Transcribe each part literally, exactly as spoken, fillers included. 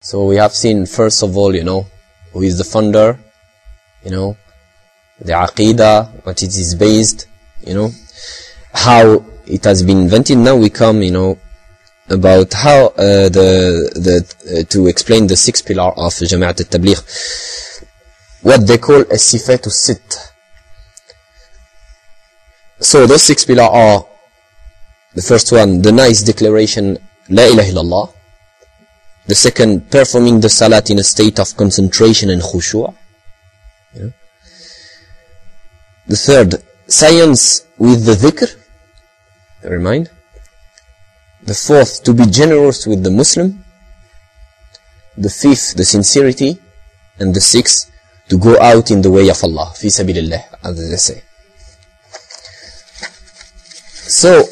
So we have seen, first of all, you know, who is the founder, you know, the Aqidah, what it is based, you know, how it has been invented. Now we come, you know, about how uh, the the uh, to explain the sixth pillar of Jama'at al-Tabligh, what they call as-sifat as-sitt. So those six pillars are: the first one, the nice declaration, La ilaha illallah. The second, performing the salat in a state of concentration and khushu'. Yeah. The third, science with the dhikr. Never mind. The fourth, to be generous with the Muslim. The fifth, the sincerity. And the sixth, to go out in the way of Allah, fi sabilillah, as they say. So,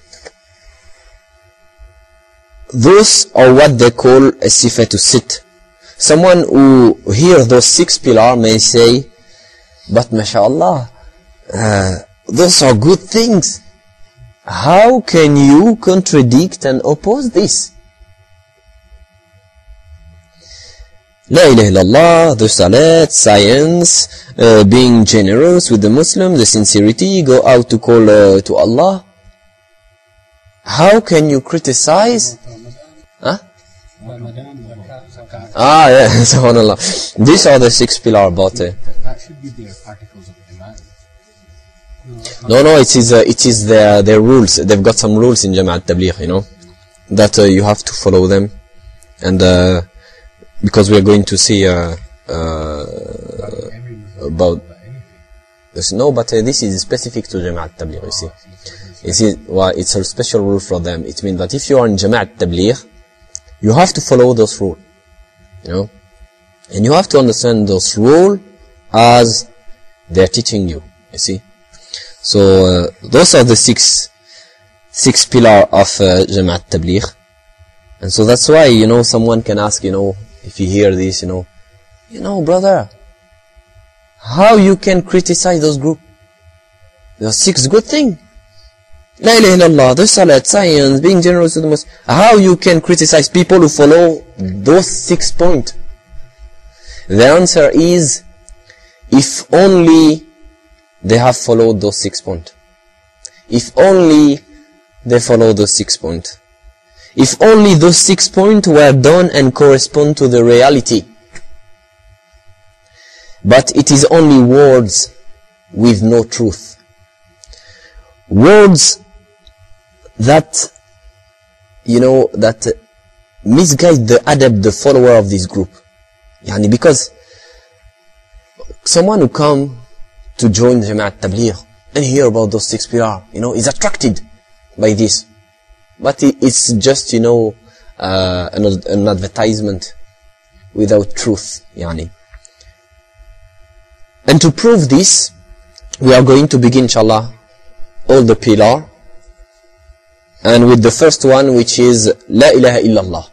those are what they call a sifatu sit. Someone who hears those six pillars may say, but mashallah, uh, those are good things. How can you contradict and oppose this? La ilaha illallah, the salat, science, uh, being generous with the Muslim, the sincerity, go out to call uh, to Allah. How can you criticize? Huh? Ah, yeah, subhanallah. These are the six pillars about it. That should be their articles of demand. No, no, it is uh, it is their their rules. They've got some rules in Jama'at Tabligh, you know, that uh, you have to follow them, and uh, because we are going to see uh, uh, about this. No, but uh, this is specific to Jama'at Tabligh. You see, you see, well, it's a special rule for them. It means that if you are in Jama'at Tabligh, you have to follow those rules, you know, and you have to understand those rules as they're teaching you. You see. So uh, those are the six six pillars of uh, Jama'at Tabligh, and so that's why, you know, someone can ask, you know, if you hear this, you know, you know, brother, how you can criticize those groups? There are six good things. La ilaha illallah, the salat, science, being generous to the Muslims. How you can criticize people who follow those six points? The answer is, if only they have followed those six points. If only they follow those six points. If only those six points were done and correspond to the reality. But it is only words with no truth. Words that, you know, that misguide the adab, the follower of this group. Yani because someone who come to join Jama'at Tabligh and hear about those six pillars, you know, is attracted by this. But it's just, you know, uh, an, an advertisement without truth, yani. And to prove this, we are going to begin, inshallah, all the pillars, and with the first one, which is La ilaha illallah.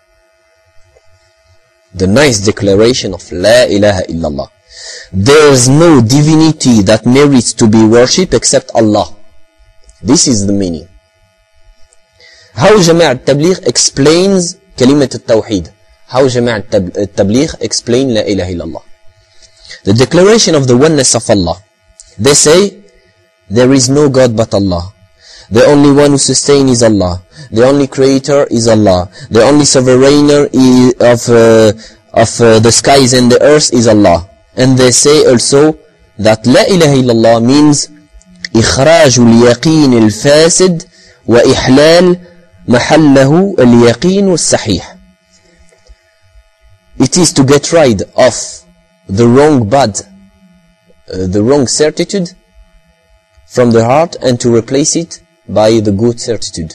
The nice declaration of La ilaha illallah. There is no divinity that merits to be worshipped except Allah. This is the meaning. How Jama'at Tabligh explains Kalimat al-Tawheed. How Jama'at Tabligh explain La ilaha illallah. The declaration of the oneness of Allah. They say, there is no God but Allah. The only one who sustains is Allah. The only creator is Allah. The only sovereigner of, uh, of uh, the skies and the earth is Allah. And they say also that La ilaha illallah means إخراج اليقين الفاسد وإحلال محله اليقين الصحيح. It is to get rid of the wrong bad, uh, the wrong certitude from the heart and to replace it by the good certitude.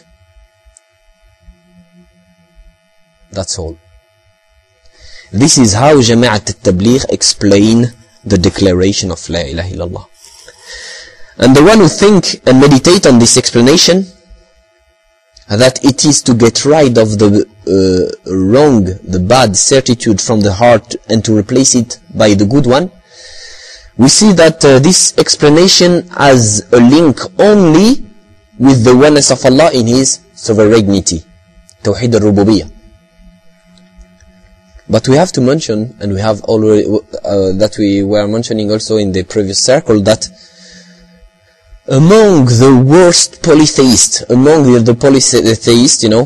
That's all. This is how Jama'at al-Tabligh explain the declaration of La ilaha illallah. And the one who think and meditate on this explanation, that it is to get rid of the uh, wrong, the bad certitude from the heart and to replace it by the good one, we see that uh, this explanation has a link only with the oneness of Allah in His sovereignty, Tawheed al-Rububiyyah. But we have to mention, and we have already, uh, that we were mentioning also in the previous circle, that among the worst polytheists, among the, the polytheists, you know,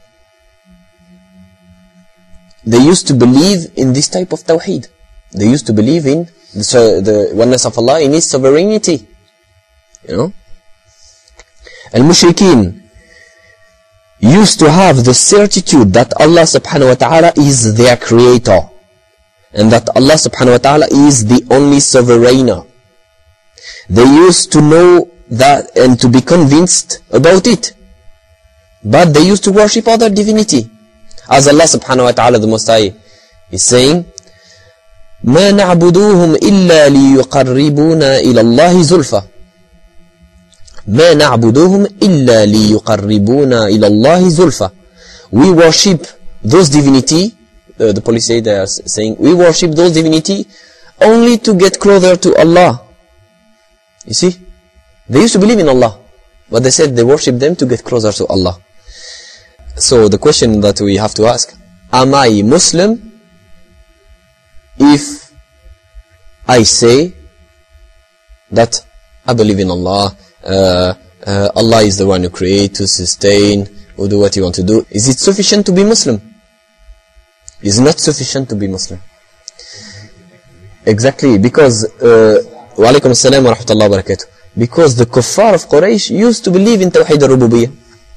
they used to believe in this type of tawheed. They used to believe in the, so the oneness of Allah, in His sovereignty. You know? Al-Mushrikeen used to have the certitude that Allah subhanahu wa ta'ala is their creator, and that Allah subhanahu wa ta'ala is the only sovereign. They used to know that and to be convinced about it, but they used to worship other divinity. As Allah subhanahu wa ta'ala, the Most High, is saying, مَا نَعْبُدُوهُمْ إِلَّا لِيُقَرِّبُونَ إِلَى اللَّهِ زُلْفَةً مَا نَعْبُدُوهُمْ إِلَّا لِيُقَرِّبُونَ إِلَى اللَّهِ زُلْفَةً. We worship those divinity, uh, the police say, they are saying, we worship those divinity only to get closer to Allah. You see? They used to believe in Allah, but they said they worship them to get closer to Allah. So the question that we have to ask, am I Muslim if I say that I believe in Allah, uh, uh, Allah is the one who creates, to sustain, who do what you want to do? Is it sufficient to be Muslim? Is not sufficient to be Muslim. Exactly, because uh, wa alaikum assalam wa rahmatullahi wa barakatuh. Because the kuffar of Quraysh used to believe in Tawheed al-Rububiyyah.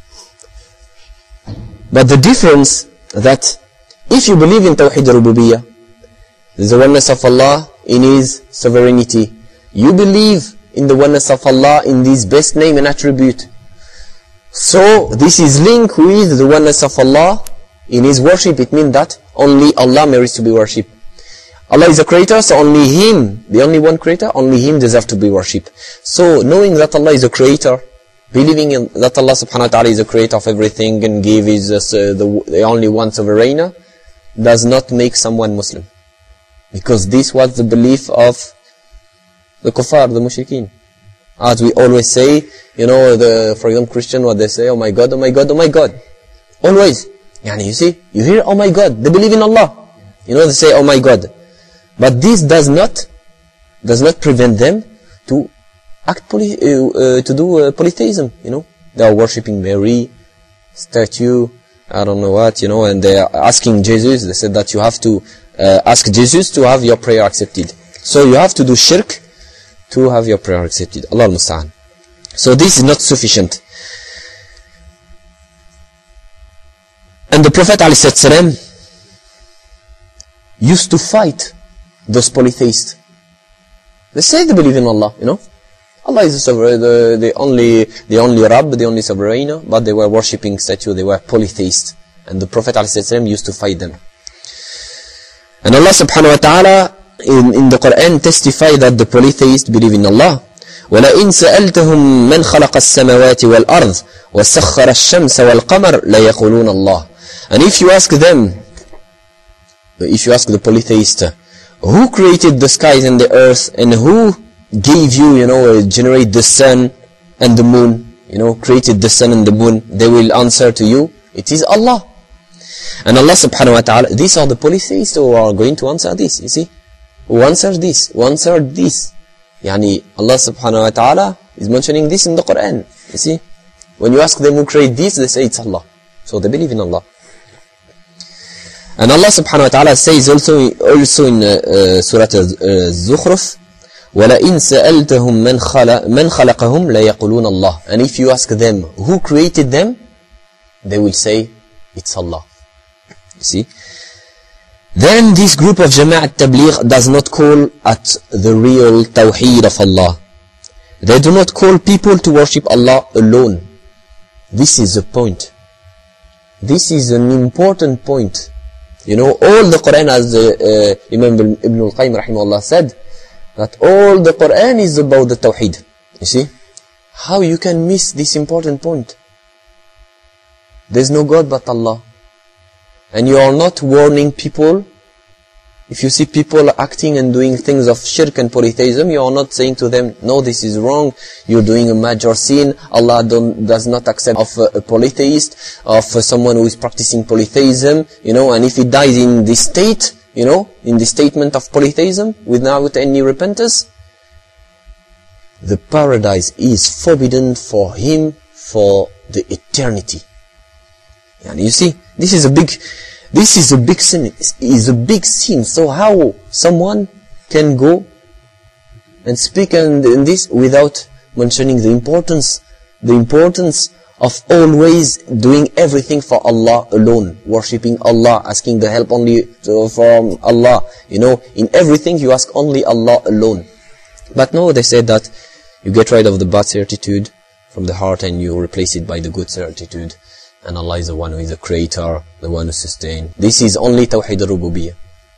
But the difference that if you believe in Tawheed al-Rububiyyah, the oneness of Allah in His sovereignty, you believe in the oneness of Allah in His best name and attribute. So this is linked with the oneness of Allah in His worship. It means that only Allah merits to be worshipped. Allah is a creator, so only Him, the only one creator, only Him deserves to be worshipped. So knowing that Allah is a creator, believing in that Allah subhanahu wa ta'ala is the creator of everything and give is uh, the, the only one sovereign, does not make someone Muslim. Because this was the belief of the kuffar, the mushrikeen. As we always say, you know, the, for example, Christian, what they say, oh my God, oh my God, oh my God. Always. Yani, you see, you hear, oh my God, they believe in Allah. You know, they say, oh my God. But this does not, does not prevent them to act poly, uh, uh, to do uh, polytheism, you know. They are worshipping Mary, statue, I don't know what, you know, and they are asking Jesus, they said that you have to uh, ask Jesus to have your prayer accepted. So you have to do shirk to have your prayer accepted. Allah al-Musta'an. So this is not sufficient. And the Prophet ﷺ used to fight those polytheists. They say they believe in Allah, you know. Allah is the sovereign, the, the only, the only Rabb, the only sovereign, but they were worshipping statue, they were polytheists. And the Prophet ﷺ used to fight them. And Allah subhanahu wa ta'ala in, in the Quran testify that the polytheists believe in Allah. وَلَئِنْ سَأَلْتَهُمْ مَنْ خَلَقَ السَّمَوَاتِ وَالْأَرْضِ وَسَخَّرَ الشَّمْسَ وَالْقَمَرِ لَيَقُولُونَ اللَّهِ. And if you ask them, if you ask the polytheist, who created the skies and the earth, and who gave you, you know, uh, generate the sun and the moon, you know, created the sun and the moon, they will answer to you, it is Allah. And Allah subhanahu wa ta'ala, these are the polytheists who are going to answer this, you see. Who answers this? Who answered this? Yani, Allah subhanahu wa ta'ala is mentioning this in the Quran, you see. When you ask them who created this, they say it's Allah. So they believe in Allah. And Allah subhanahu wa ta'ala says also, also in uh, uh, Surah Az-Zukhruf, وَلَئِنْ سَأَلْتَهُمْ مَنْ, خَلَ مَنْ خَلَقَهُمْ لَيَقُولُونَ اللَّهِ. And if you ask them who created them, they will say it's Allah. You see? Then this group of Jama'at Tabligh does not call at the real Tawheed of Allah. They do not call people to worship Allah alone. This is the point. This is an important point. You know, all the Quran, as uh, uh, Imam Ibn al-Qayyim rahimahullah said, that all the Quran is about the Tawheed. You see? How you can miss this important point? There's no God but Allah. And you are not warning people, If you see people acting and doing things of shirk and polytheism, you are not saying to them, no, this is wrong, you're doing a major sin, Allah don't, does not accept of a, a polytheist, of uh, someone who is practicing polytheism, you know, and if he dies in this state, you know, in the statement of polytheism, without any repentance, the paradise is forbidden for him for the eternity. And you see, this is a big, this is a big sin, is a big sin. So how someone can go and speak in, in this without mentioning the importance, the importance of always doing everything for Allah alone, worshipping Allah, asking the help only to, from Allah. You know, in everything you ask only Allah alone. But no, they said that you get rid of the bad certitude from the heart and you replace it by the good certitude. And Allah is the one who is the creator, the one who sustains. This is only Tawheed al-Rububiyyah.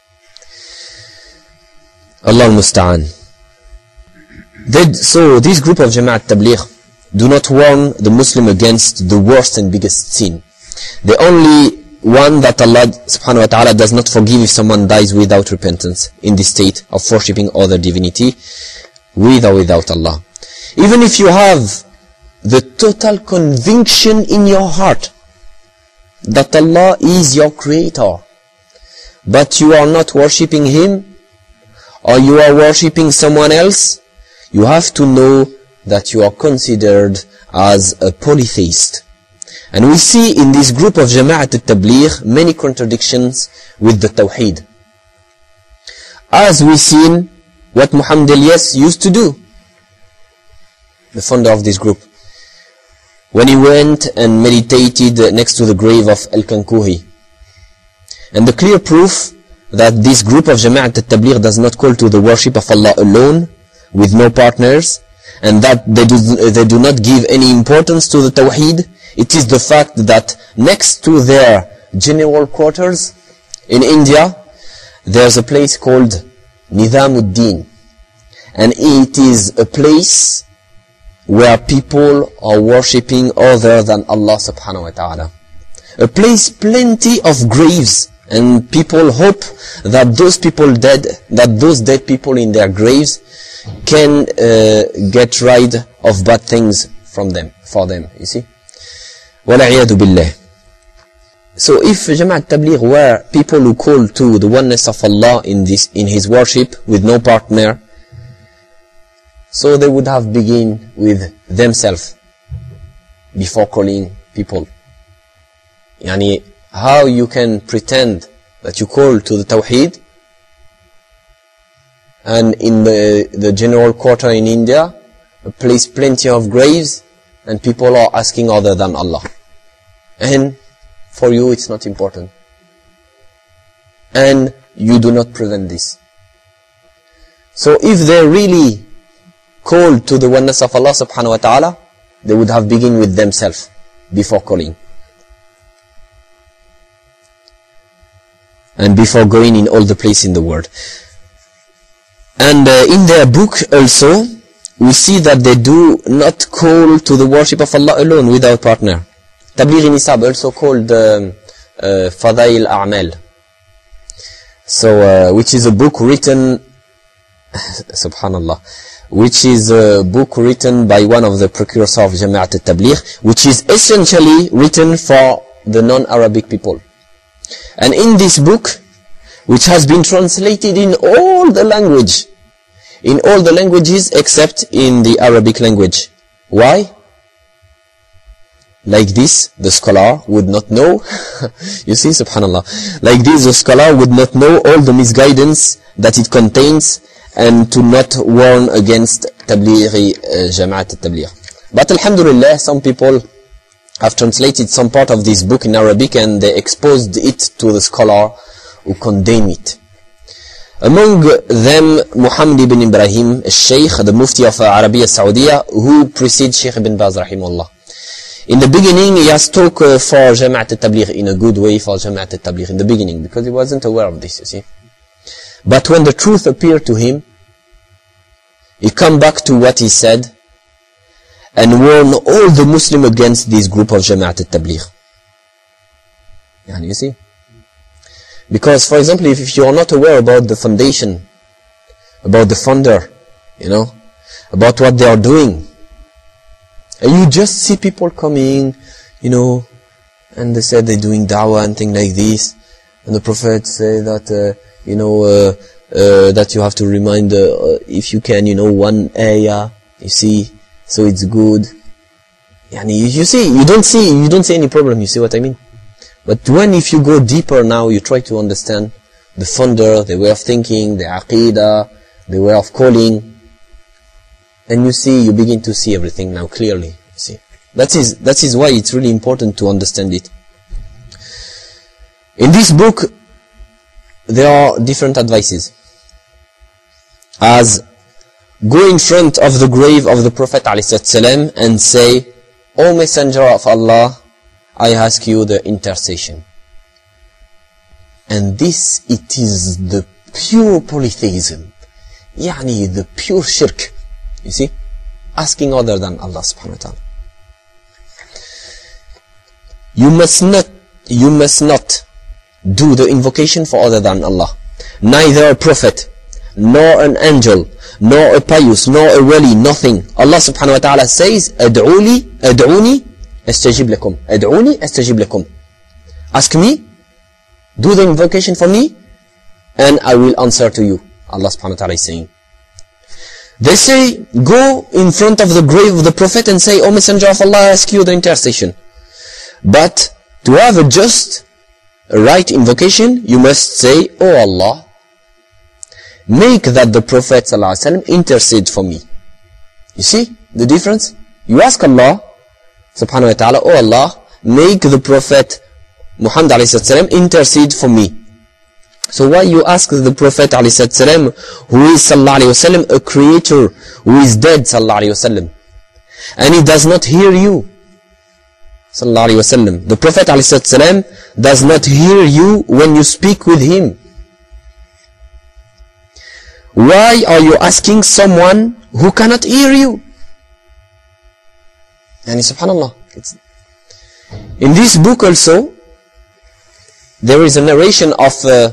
Allah al-Musta'an. So this group of Jama'at Tabligh do not warn the Muslim against the worst and biggest sin. The only one that Allah subhanahu wa ta'ala does not forgive if someone dies without repentance in the state of worshipping other divinity, with or without Allah. Even if you have the total conviction in your heart that Allah is your creator, but you are not worshipping Him, or you are worshipping someone else, you have to know that you are considered as a polytheist. And we see in this group of Jama'at al-Tabligh many contradictions with the Tawheed. As we seen what Muhammad Ilyas used to do, the founder of this group, when he went and meditated next to the grave of Al-Kankuhi. And the clear proof that this group of Jama'at al-Tabligh does not call to the worship of Allah alone, with no partners, and that they do, they do not give any importance to the Tawheed, it is the fact that next to their general quarters in India, there's a place called Nizamuddin. And it is a place where people are worshipping other than Allah subhanahu wa ta'ala. A place plenty of graves, and people hope that those people dead, that those dead people in their graves can uh, get rid of bad things from them, for them, you see. وَلَعِيَادُ بِاللَّهِ. So if Jama'at Tabligh were people who call to the oneness of Allah in this, in His worship with no partner, so they would have begun with themselves before calling people. Yani, how you can pretend that you call to the Tawheed, and in the, the general quarter in India, a place plenty of graves, and people are asking other than Allah. And for you it's not important. And you do not prevent this. So if they really called to the oneness of Allah subhanahu wa ta'ala, they would have begun with themselves before calling. And before going in all the places in the world. And uh, in their book also, we see that they do not call to the worship of Allah alone without partner. Tabligh Nisab, also called um, uh, Fadail A'mal. So, uh, which is a book written, subhanallah, which is a book written by one of the precursors of Jama'at al-Tabligh, which is essentially written for the non-Arabic people. And in this book, which has been translated in all the language, in all the languages except in the Arabic language. Why? Like this, the scholar would not know. You see, subhanallah. Like this, the scholar would not know all the misguidance that it contains, and to not warn against Tablighi uh, Jama'at al-Tabligh. But alhamdulillah, some people have translated some part of this book in Arabic, and they exposed it to the scholar who condemn it. Among them, Muhammad ibn Ibrahim, al-Shaykh, the Mufti of Arabia Saudiya, who precedes Shaykh ibn Baz rahimahullah. In the beginning, he has talked uh, for Jama'at al-Tabligh, in a good way for Jama'at al-Tabligh, in the beginning, because he wasn't aware of this, you see. But when the truth appeared to him, he come back to what he said, and warn all the Muslims against this group of Jama'at al-Tabligh. Yani, you see? Because, for example, if, if you are not aware about the foundation, about the founder, you know, about what they are doing, and you just see people coming, you know, and they said they're doing da'wah and things like this, and the Prophet say that, uh, you know, uh, uh, that you have to remind, uh, if you can, you know, one ayah, you see, so it's good. Yani, you see, you don't see, you don't see any problem, you see what I mean? But when, if you go deeper now, you try to understand the founder, the way of thinking, the aqidah, the way of calling, and you see, you begin to see everything now clearly, you see. That is, that is why it's really important to understand it. In this book, there are different advices. As go in front of the grave of the Prophet ﷺ and say, O Messenger of Allah, I ask you the intercession. And this, it is the pure polytheism. Yani the pure shirk. You see? Asking other than Allah subhanahu wa ta'ala. You must not, you must not do the invocation for other than Allah. Neither a prophet, nor an angel, nor a pious, nor a wali, nothing. Allah subhanahu wa ta'ala says, Ad'uli, ad'uni, astajib lakum. Ad'uni, astajib lakum. Ask me, do the invocation for me, and I will answer to you. Allah subhanahu wa ta'ala is saying. They say, go in front of the grave of the Prophet and say, O Messenger of Allah, I ask you the intercession. But to have a just, a right invocation, you must say, O Allah, make that the Prophet ﷺ intercede for me. You see the difference? You ask Allah, subhanahu wa ta'ala, O Allah, make the Prophet Muhammad ﷺ intercede for me. So why you ask the Prophet ﷺ, who is sallallahu alayhi wasallam, a creator who is dead sallallahu alayhi wasallam, and he does not hear you sallallahu alayhi wasallam. The Prophet ﷺ does not hear you when you speak with him. Why are you asking someone who cannot hear you? And subhanallah. It's in this book also, there is a narration of uh,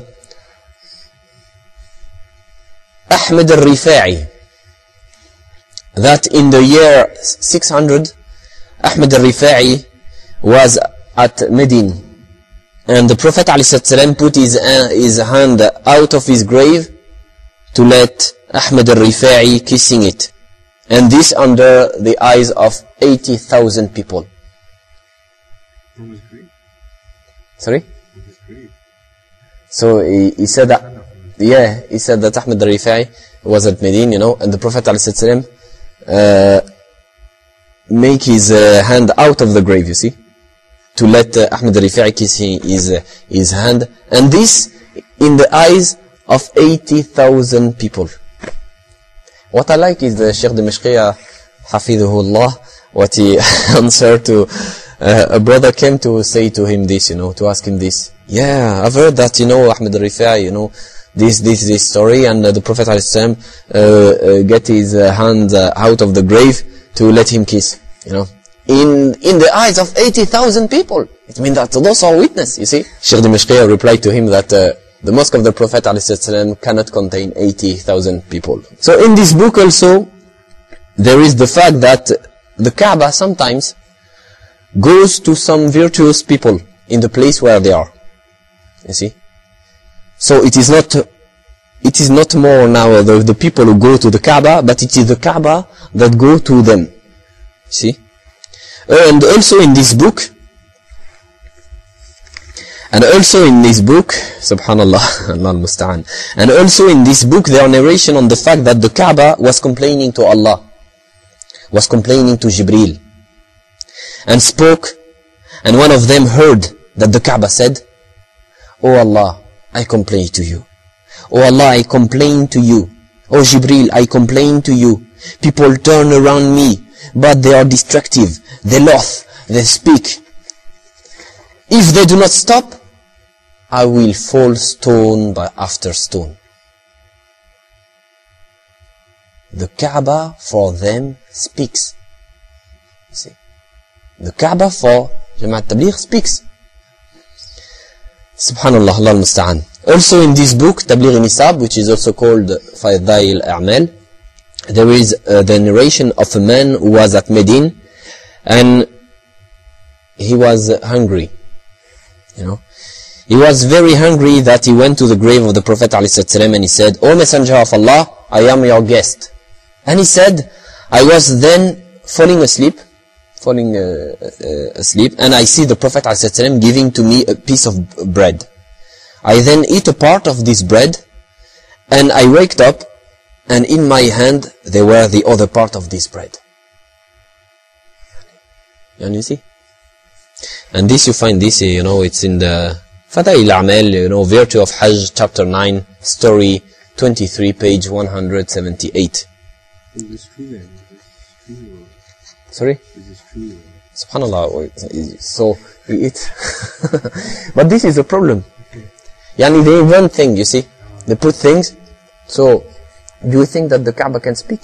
Ahmed al-Rifa'i, that in the year six hundred, Ahmed al-Rifa'i was at Medina, and the Prophet ﷺ put his, uh, his hand out of his grave to let Ahmed al-Rifa'i kissing it, and this under the eyes of eighty thousand people. From his grave? Sorry? From his grave. So he, he said that, yeah, he said that Ahmed al-Rifa'i was at Medina, you know, and the Prophet ﷺ uh, make his uh, hand out of the grave, you see, to let uh, Ahmed al-Rifa'i kiss his, uh, his hand, and this in the eyes of eighty thousand people. What I like is the Sheikh Dimashqiya, Hafidhullah, what he answered to uh, a brother came to say to him this, you know, to ask him this. Yeah, I've heard that, you know, Ahmed al-Rifa'i, you know, this, this, this story, and uh, the Prophet ﷺ uh, uh, get his uh, hand uh, out of the grave to let him kiss, you know. In in the eyes of eighty thousand people. It means that those are witness, you see. Sheikh Dimashqiya replied to him that uh, the mosque of the Prophet ﷺ cannot contain eighty thousand people. So in this book also, there is the fact that the Kaaba sometimes goes to some virtuous people in the place where they are. You see? So it is not, it is not more now the, the people who go to the Kaaba, but it is the Kaaba that go to them. See? And also in this book, and also in this book, subhanallah, Allah al-Musta'an, and also in this book there are narration on the fact that the Kaaba was complaining to Allah, was complaining to Jibreel, and spoke, and one of them heard that the Kaaba said, "Oh Allah, I complain to you. Oh Allah, I complain to you. Oh Jibreel, I complain to you. People turn around me, but they are destructive. They laugh, they speak. If they do not stop, I will fall stone by after stone." The Kaaba for them speaks. See? The Kaaba for Jama'at Tabligh speaks. Subhanallah, Allah al-Musta'an. Also in this book, Tabligh Nisab, which is also called Fadail A'mal, there is uh, the narration of a man who was at Medine, and he was uh, hungry. You know, he was very hungry that he went to the grave of the Prophet ﷺ and he said, "O Messenger of Allah, I am your guest." And he said, I was then falling asleep, falling uh, uh, asleep, and I see the Prophet ﷺ giving to me a piece of bread. I then eat a part of this bread, and I waked up, and in my hand there were the other part of this bread. And you see? And this you find this, you know, it's in the Fadail A'mal, you know, Virtue of Hajj, chapter nine, story twenty-three, page one hundred seventy-eight. Is this true then? Is this true? Sorry? Is this true? Subhanallah, so we eat. But this is a problem. Yani they invent things, you see. They put things. So, do you think that the Kaaba can speak?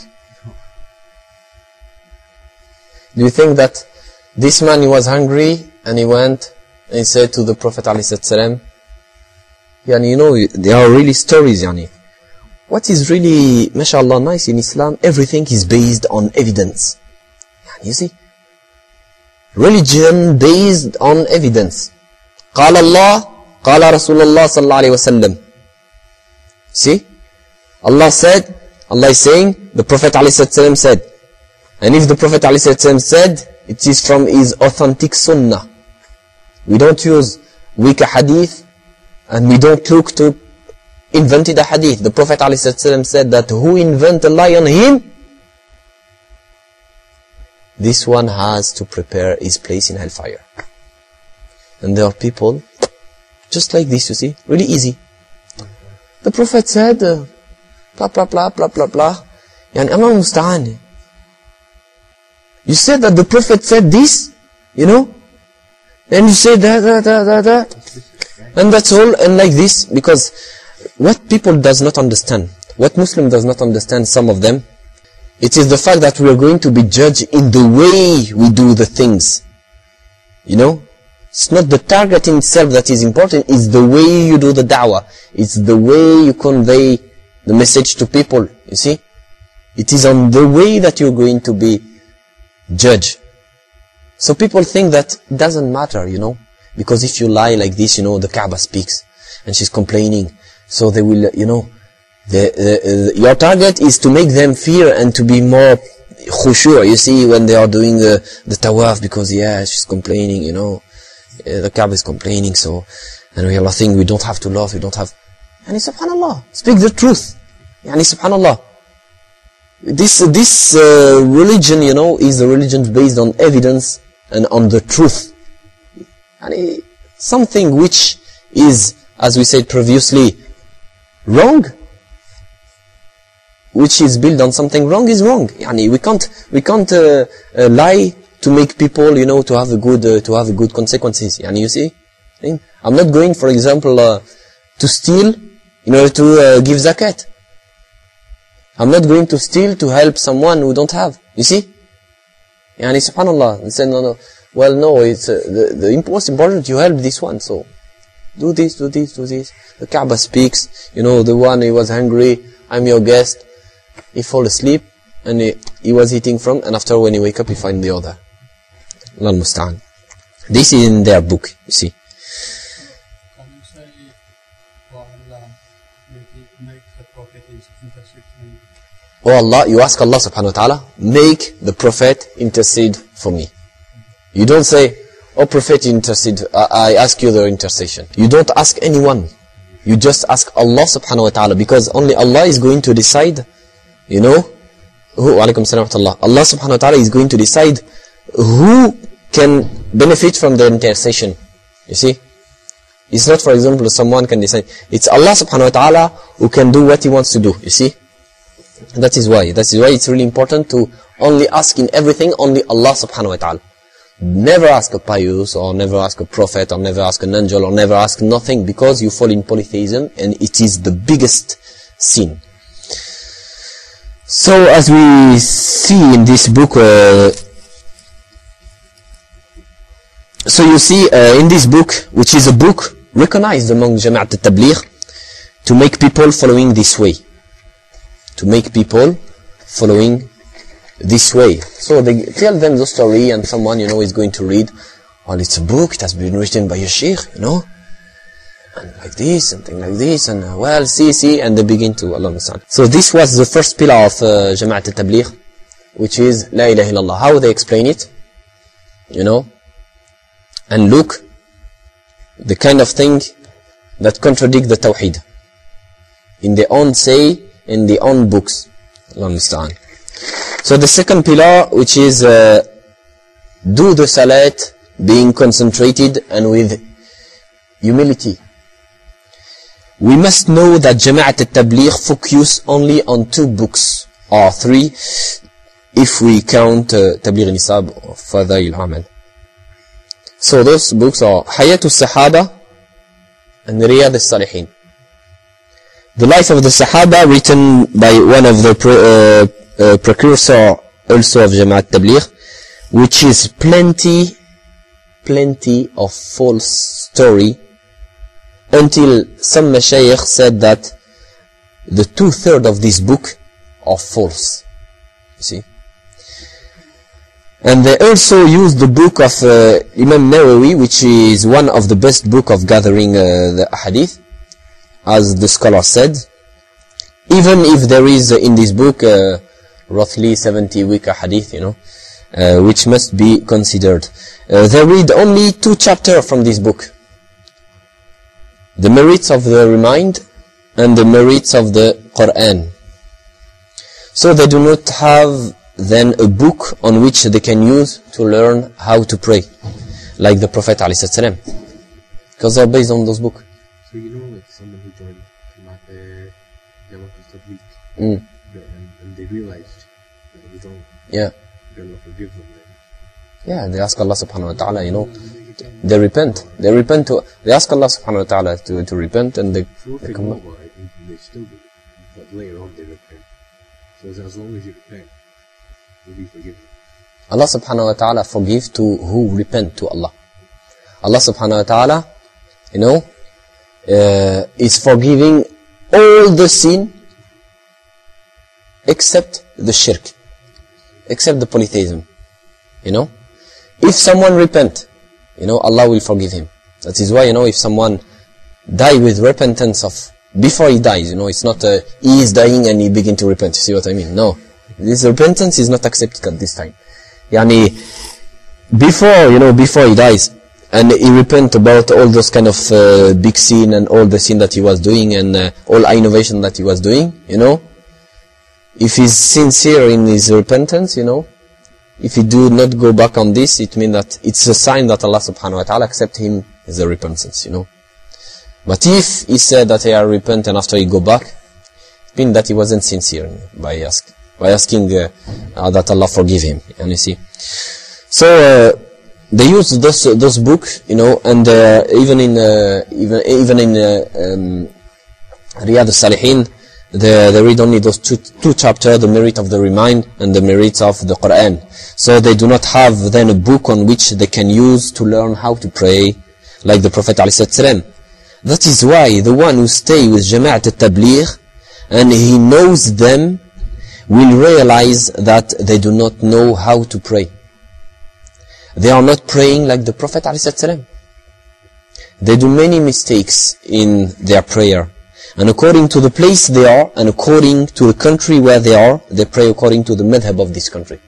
Do you think that this man, he was hungry and he went and he said to the Prophet ﷺ, Yani, you know, there are really stories, Yani. What is really, mashallah, nice in Islam, everything is based on evidence. Yani, you see? Religion based on evidence. قال الله قال رسول الله صلى الله عليه وسلم. See? Allah said, Allah is saying, the Prophet ﷺ said. And if the Prophet ﷺ said, it is from his authentic sunnah. We don't use weak hadith, and we don't look to invented a hadith. The Prophet ﷺ said that who invent a lie on him, this one has to prepare his place in hellfire. And there are people just like this, you see, really easy. The Prophet said, uh, blah, blah, blah, blah, blah, blah. Yani, Allah musta'an. You said that the Prophet said this, you know, then you say that, that, that, that, that. And that's all, and like this, because what people does not understand, what Muslim does not understand, some of them, it is the fact that we are going to be judged in the way we do the things. You know? It's not the target in itself that is important, it's the way you do the da'wah. It's the way you convey the message to people, you see? It is on the way that you're going to be judged. So people think that it doesn't matter, you know? Because if you lie like this, you know, the Kaaba speaks, and she's complaining. So they will, you know, the, the, uh, your target is to make them fear and to be more khushu', you see, when they are doing the, the tawaf, because yeah, she's complaining, you know, uh, the Kaaba is complaining, so, and we are saying we don't have to love, we don't have, yani subhanallah, speak the truth, yani subhanallah. This, this uh, religion, you know, is a religion based on evidence and on the truth. Yani something which is, as we said previously, wrong, which is built on something wrong, is wrong. Yani we can't, we can't uh, uh, lie to make people, you know, to have a good, uh, to have a good consequences. Yani you see, I'm not going, for example, uh, to steal in order to uh, give zakat. I'm not going to steal to help someone who don't have. You see, yani subhanallah. They say no, no. Well, no, it's uh, the the most important. You help this one, so do this, do this, do this. The Kaaba speaks. You know, the one he was hungry. I'm your guest. He fall asleep, and he, he was eating from, and after when he wake up, he find the other. Allah al-Musta'an. This is in their book, you see. Can you say, oh Allah, make, make the Prophet intercede for me? Oh Allah, you ask Allah subhanahu wa ta'ala, make the Prophet intercede for me. You don't say, oh Prophet, intercede, I, I ask you the intercession. You don't ask anyone. You just ask Allah subhanahu wa ta'ala, because only Allah is going to decide, you know, who, alaikum salam wa rahmatullah. Allah subhanahu wa ta'ala is going to decide who can benefit from the intercession. You see? It's not, for example, someone can decide. It's Allah subhanahu wa ta'ala who can do what He wants to do. You see? And that is why. That is why it's really important to only ask in everything only Allah subhanahu wa ta'ala. Never ask a pious, or never ask a prophet, or never ask an angel, or never ask nothing, because you fall in polytheism, and it is the biggest sin. So, as we see in this book, uh, so you see uh, in this book, which is a book recognized among Jama'at al-Tabligh, to make people following this way. To make people following this way. So they tell them the story, and someone, you know, is going to read, well, it's a book, it has been written by a sheikh, you know, and like this, something like this, and uh, well, see, see, and they begin to, Allah understand. So this was the first pillar of uh, Jama'at al-Tabligh, which is La ilaha illallah. How they explain it, you know, and look, the kind of thing that contradict the Tawheed in their own say, in their own books, Allah understand. So the second pillar, which is uh, do the salat being concentrated and with humility. We must know that Jama'at al-Tabligh focus only on two books, or three, if we count uh, Tabligh Nisab or Fadail Amal. So those books are Hayat al-Sahaba and Riyad al-Salihin. The life of the Sahaba, written by one of the pre, uh, uh, precursor also of Jama'at Tabligh, which is plenty, plenty of false story, until some mashayikh said that the two-thirds of this book are false. You see? And they also used the book of uh, Imam Nawawi, which is one of the best book of gathering uh, the hadith, as the scholar said. Even if there is uh, in this book uh, roughly seventy weak hadith, you know, uh, which must be considered. Uh, they read only two chapters from this book. The merits of the remind and the merits of the Quran. So they do not have then a book on which they can use to learn how to pray, like the Prophet ﷺ, because they are based on those books. So you know, like someone who joined Jama'at al-Tabligh, Mm. and, and they realized that we don't, Yeah. God will forgive them. Yeah, they ask Allah subhanahu wa ta'ala, you know, they repent. They repent to, they ask Allah subhanahu wa ta'ala to, to repent, and they, So if they they come know back. about it, they still do it, but later on they repent. So as long as you repent, you'll be forgiven. Allah subhanahu wa ta'ala forgive to who repent to Allah. Allah subhanahu wa ta'ala, you know, uh, is forgiving all the sin except the shirk, except the polytheism, you know. If someone repent, you know, Allah will forgive him. That is why, you know, if someone die with repentance of, before he dies, you know, it's not uh, he is dying and he begin to repent. You see what I mean? No. This repentance is not accepted at this time. Yani, before, you know, before he dies, and he repent about all those kind of uh, big sin and all the sin that he was doing and uh, all innovation that he was doing, you know, if he's sincere in his repentance, you know, if he do not go back on this, it means that it's a sign that Allah subhanahu wa ta'ala accept him as a repentance, you know. But if he said that he will repent and after he go back, it means that he wasn't sincere by asking, by asking uh, uh, that Allah forgive him, and you see. So, uh, they use those, uh, those books, you know, and uh, even in, uh, even, even in uh, um, Riyad al-Salihin, They, they read only those two, two chapters, the merit of the remind and the merit of the Quran. So they do not have then a book on which they can use to learn how to pray, like the Prophet ﷺ. That is why the one who stay with Jama'at al-Tabligh and he knows them will realize that they do not know how to pray. They are not praying like the Prophet ﷺ. They do many mistakes in their prayer. And according to the place they are, and according to the country where they are, they pray according to the madhab of this country.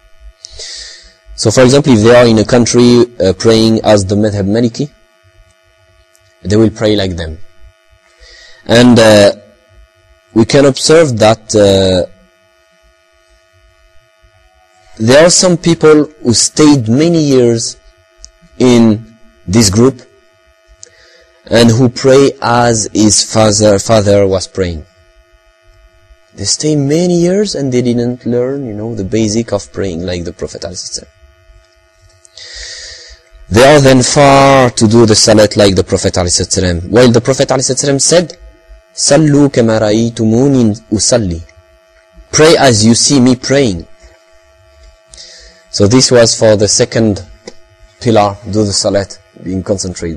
So for example, if they are in a country uh, praying as the madhab Maliki, they will pray like them. And uh, we can observe that uh, there are some people who stayed many years in this group, and who pray as his father, father was praying. They stay many years and they didn't learn, you know, the basic of praying like the Prophet ﷺ. They are then far to do the salat like the Prophet ﷺ. While the Prophet ﷺ said, "Sallu kama ra'aytumuni usalli." Pray as you see me praying. So this was for the second pillar, do the salat, being concentrated.